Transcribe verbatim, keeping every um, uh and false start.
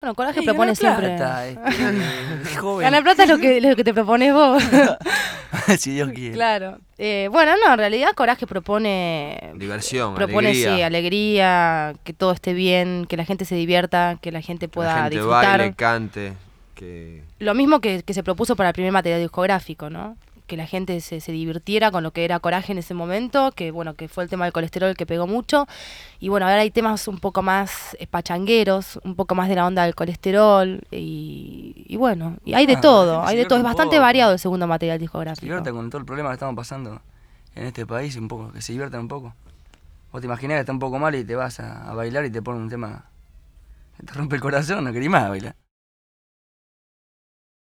Bueno, Coraje Ey, propone ganar siempre... plata, este, joven. Ganar plata es lo que, lo que te propones vos. Si Dios quiere. Claro. Eh, bueno, no, en realidad Coraje propone... Diversión, propone, alegría. sí, alegría, que todo esté bien, que la gente se divierta, que la gente Que pueda la gente disfrutar. baile, cante. Que... Lo mismo que, que se propuso para el primer material discográfico, ¿no? Que la gente se, se divirtiera con lo que era Coraje en ese momento, que bueno, que fue el tema del colesterol que pegó mucho. Y bueno, ahora hay temas un poco más eh, pachangueros, un poco más de la onda del colesterol. Y, y bueno, y hay de Ah, todo, la gente hay se de todo. Es divierte un bastante poco. variado el segundo material Se discográfico. diviertan con todo el problema que estamos pasando en este país, un poco, que se diviertan un poco. Vos te imaginás que está un poco mal y te vas a, a bailar y te ponen un tema que te rompe el corazón, no querés más bailar.